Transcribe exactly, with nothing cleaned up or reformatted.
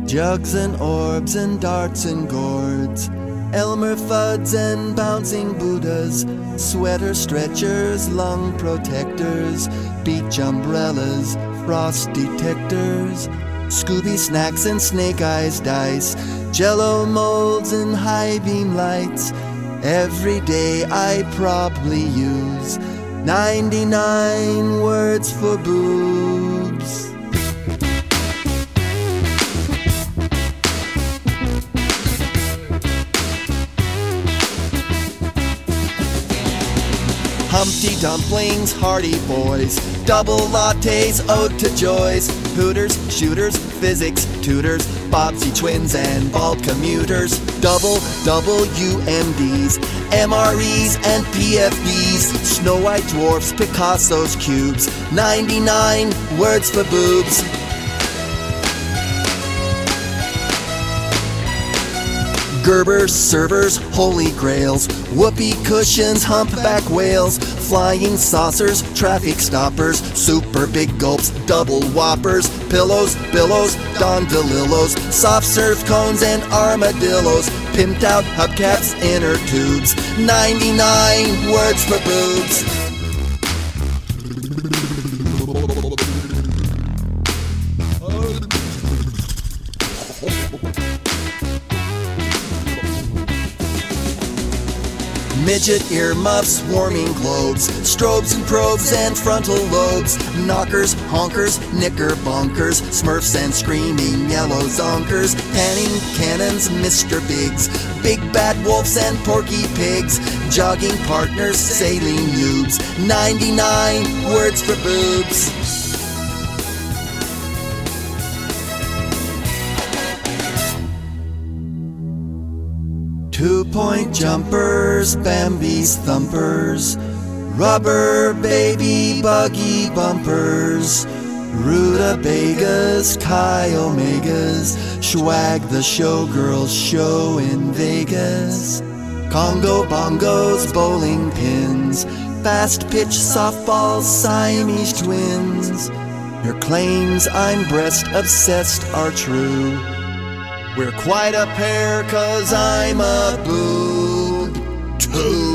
Jugs and orbs and darts and gourds, Elmer Fuds and bouncing Buddhas, sweater stretchers, lung protectors, beach umbrellas, frost detectors, Scooby snacks and snake eyes dice, Jello molds and high beam lights. Every day I probably use ninety-nine words for boobs. Humpty Dumplings, Hardy Boys, double lattes, ode to joys, Hooters, shooters, physics tutors, Bobsy twins and bald commuters, double W M Ds, M R Es and P F Ds, Snow White dwarfs, Picasso's cubes, ninety-nine words for boobs. Gerber servers, holy grails, whoopee cushions, humpback whales, flying saucers, traffic stoppers, super big gulps, double whoppers, pillows, billows, Don DeLillos, soft serve cones and armadillos, pimped out hubcaps, inner tubes, ninety-nine words for boobs. Midget earmuffs, warming globes, strobes and probes and frontal lobes, knockers, honkers, knickerbonkers, smurfs and screaming yellow zonkers, panning cannons, Mister Biggs, big bad wolves and porky pigs, jogging partners, saline noobs, ninety-nine words for boobs. Two-point jumpers, Bambi's thumpers, rubber baby buggy bumpers, rutabagas, chi omegas, swag the showgirls show in Vegas, Congo bongos, bowling pins, fast pitch softballs, Siamese twins. Your claims I'm breast obsessed are true. We're quite a pair 'cause I'm a boob too.